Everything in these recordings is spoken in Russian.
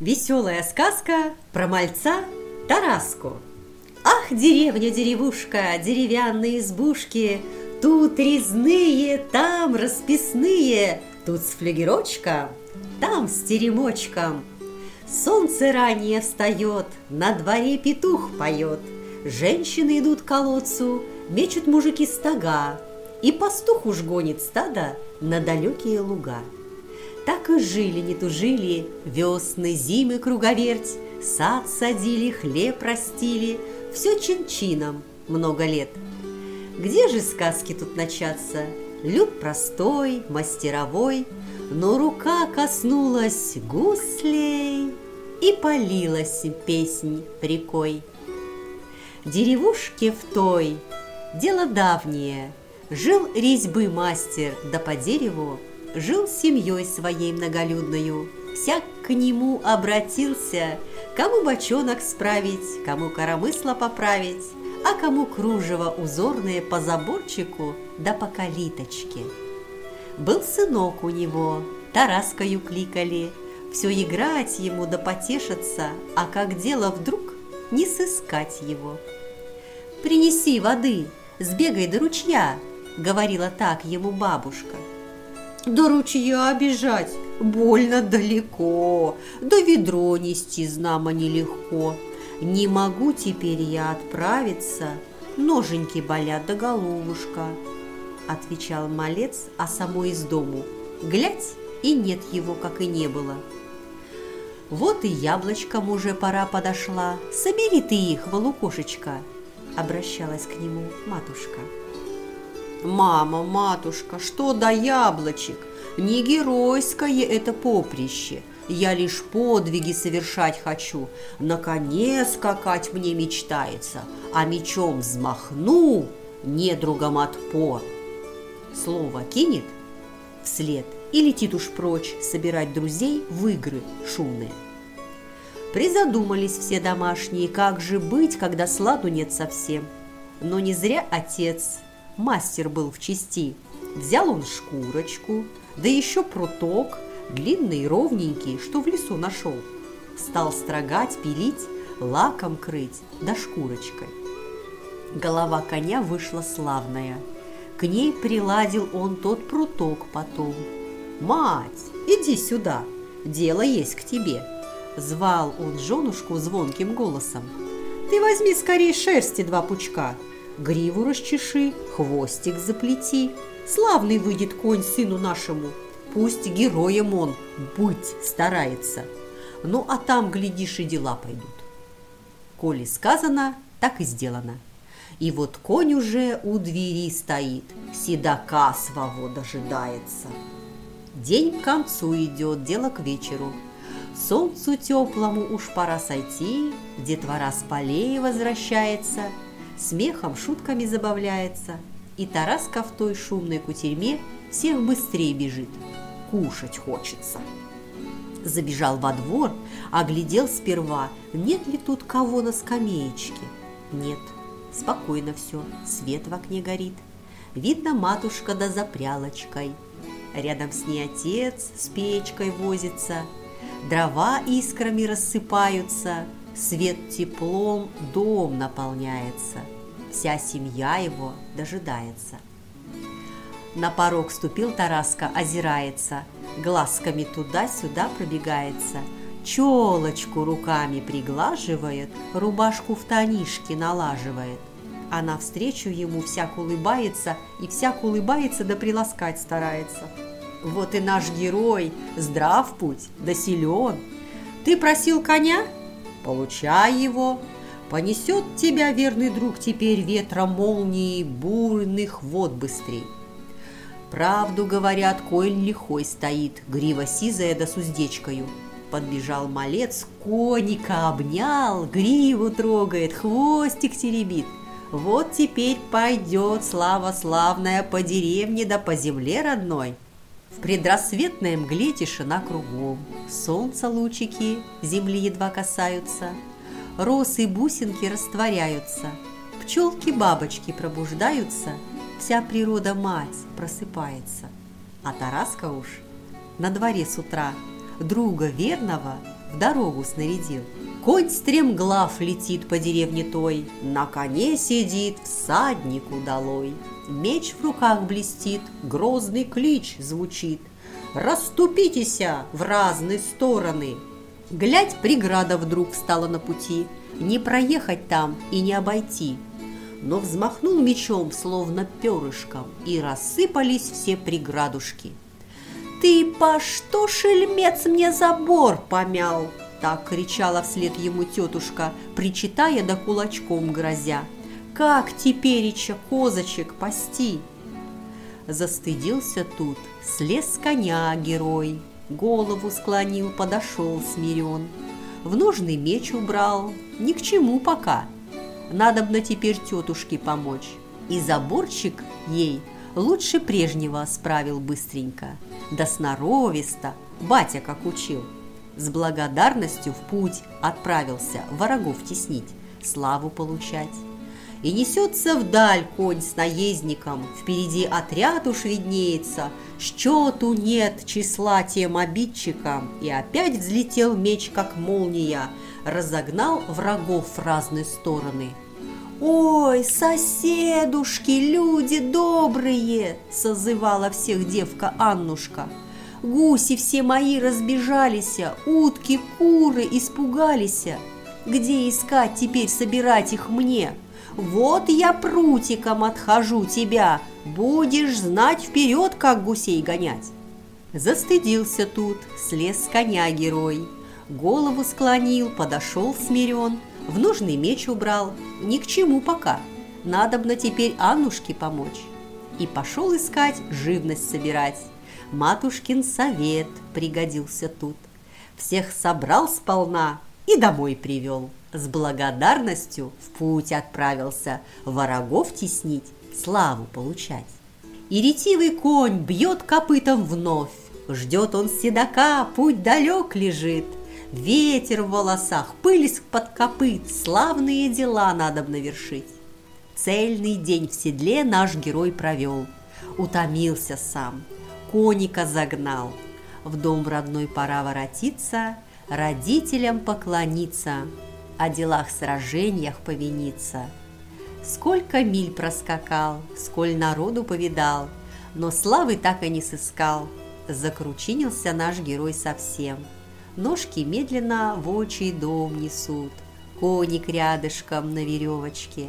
Веселая сказка про мальца Тараску. Ах, деревня-деревушка, деревянные избушки, тут резные, там расписные, тут с флюгерочком, там с теремочком. Солнце ранее встает, на дворе петух поет, женщины идут к колодцу, мечут мужики стога, и пастух уж гонит стадо на далекие луга. Так и жили, не тужили, весны, зимы круговерть, сад садили, хлеб растили, все чин-чином много лет. Где же сказки тут начаться? Люд простой, мастеровой, но рука коснулась гуслей, и полилась песнь рекой. Деревушке в той, дело давнее, жил резьбы мастер, да по дереву жил с семьей своей многолюдною. Всяк к нему обратился, кому бочонок справить, кому коромысло поправить, а кому кружево узорное по заборчику да по калиточке. Был сынок у него, Тараскою кликали, все играть ему да потешиться, а как дело вдруг не сыскать его. «Принеси воды, сбегай до ручья», — говорила так ему бабушка. «До ручья бежать больно далеко, да ведро нести знамо нелегко. Не могу теперь я отправиться, ноженьки болят да головушка», — отвечал малец, а само из дому. Глядь, и нет его, как и не было. «Вот и яблочкам уже пора подошла, собери ты их, волукошечка», — обращалась к нему матушка. «Мама, матушка, что до яблочек? Не геройское это поприще. Я лишь подвиги совершать хочу. На коне скакать мне мечтается, а мечом взмахну, недругам отпор». Слово кинет вслед и летит уж прочь собирать друзей в игры шумные. Призадумались все домашние, как же быть, когда сладу нет совсем. Но не зря отец мастер был в чести. Взял он шкурочку, да еще пруток, длинный и ровненький, что в лесу нашел. Стал строгать, пилить, лаком крыть, да шкурочкой. Голова коня вышла славная. К ней приладил он тот пруток потом. «Мать, иди сюда, дело есть к тебе», — звал он женушку звонким голосом. «Ты возьми скорее шерсти 2 пучка, гриву расчеши, хвостик заплети. Славный выйдет конь сыну нашему, пусть героем он быть старается. Ну, а там, глядишь, и дела пойдут». Коли сказано, так и сделано. И вот конь уже у двери стоит, седока своего дожидается. День к концу идет, дело к вечеру. Солнцу теплому уж пора сойти, детвора с полей возвращается, смехом, шутками забавляется, и Тараска в той шумной кутерьме всех быстрее бежит, кушать хочется. Забежал во двор, оглядел сперва, нет ли тут кого на скамеечке. Нет, спокойно все, свет в окне горит, видно матушка да за прялочкой. Рядом с ней отец с печкой возится, дрова искрами рассыпаются, свет теплом дом наполняется, вся семья его дожидается. На порог ступил Тараска, озирается, глазками туда-сюда пробегается, челочку руками приглаживает, рубашку в танишке налаживает. А навстречу ему всяк улыбается, и всяк улыбается да приласкать старается. Вот и наш герой, здрав путь, да силен. Ты просил коня? Получай его. Понесет тебя, верный друг, теперь ветром молнии бурных вод быстрей. Правду говорят, конь лихой стоит, грива сизая да с уздечкою. Подбежал малец, коника обнял, гриву трогает, хвостик теребит. Вот теперь пойдет слава славная по деревне да по земле родной. В предрассветной мгле тишина кругом, солнца лучики земли едва касаются, росы бусинки растворяются, пчелки-бабочки пробуждаются, вся природа мать просыпается. А Тараска уж на дворе с утра друга верного в дорогу снарядил. Конь стремглав летит по деревне той, на коне сидит всадник удалой. Меч в руках блестит, грозный клич звучит: «Расступитеся в разные стороны!» Глядь, преграда вдруг встала на пути, не проехать там и не обойти. Но взмахнул мечом, словно перышком, и рассыпались все преградушки. «Ты по что, шельмец, мне забор помял?» Так кричала вслед ему тетушка, причитая да кулачком грозя. «Как тепереча козочек пасти?» Застыдился тут, слез с коня герой, голову склонил, подошел смирен. В ножны меч убрал, ни к чему пока. Надобно теперь тетушке помочь. И заборчик ей лучше прежнего справил быстренько. Да сноровисто, батя как учил. С благодарностью в путь отправился врагов теснить, славу получать. И несется вдаль конь с наездником, впереди отряд уж виднеется, счету нет числа тем обидчикам, и опять взлетел меч, как молния, разогнал врагов в разные стороны. «Ой, соседушки, люди добрые!» — созывала всех девка Аннушка. «Гуси все мои разбежались, утки, куры испугались. Где искать теперь, собирать их мне? Вот я прутиком отхожу тебя, будешь знать вперед, как гусей гонять». Застыдился тут, слез с коня герой, голову склонил, подошел смирен, в ножный меч убрал, ни к чему пока, надобно теперь Аннушке помочь. И пошел искать, живность собирать. Матушкин совет пригодился тут. Всех собрал сполна и домой привел. С благодарностью в путь отправился врагов теснить, славу получать. И ретивый конь бьет копытом вновь. Ждет он седока, путь далек лежит. Ветер в волосах, пыль из-под копыт, славные дела надобно вершить. Цельный день в седле наш герой провел. Утомился сам, коника загнал. В дом родной пора воротиться, родителям поклониться, о делах сражениях повиниться. Сколько миль проскакал, сколь народу повидал, но славы так и не сыскал. Закручинился наш герой совсем. Ножки медленно в отчий дом несут, коник рядышком на веревочке.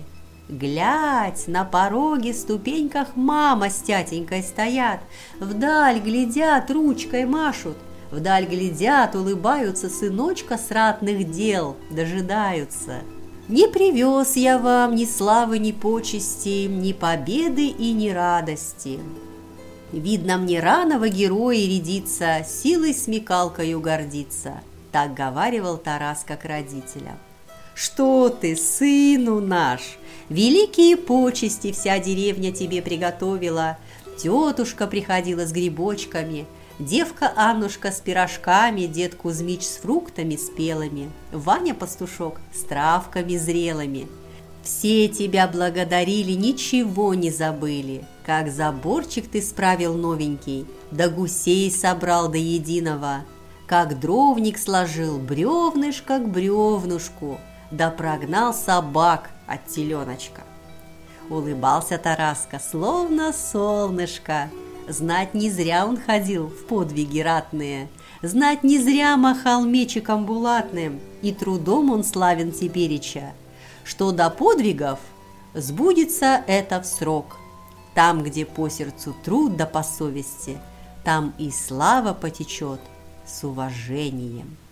Глядь, на пороге, ступеньках мама с тятенькой стоят, вдаль глядят, ручкой машут, вдаль глядят, улыбаются, сыночка с ратных дел дожидаются. Не привез я вам ни славы, ни почести, ни победы и ни радости. Видно, мне раново герои рядиться, силой смекалкою гордиться, так говаривал Тараска к родителям. Что ты, сыну наш, великие почести вся деревня тебе приготовила. Тетушка приходила с грибочками, девка Аннушка с пирожками, дед Кузьмич с фруктами спелыми, Ваня пастушок с травками зрелыми. Все тебя благодарили, ничего не забыли, как заборчик ты справил новенький, да гусей собрал до единого, как дровник сложил бревнышко к бревнушку, да прогнал собак от теленочка. Улыбался Тараска, словно солнышко. Знать не зря он ходил в подвиги ратные, знать не зря махал мечиком булатным, и трудом он славен тепереча. Что до подвигов, сбудется это в срок. Там, где по сердцу труд да по совести, там и слава потечет с уважением.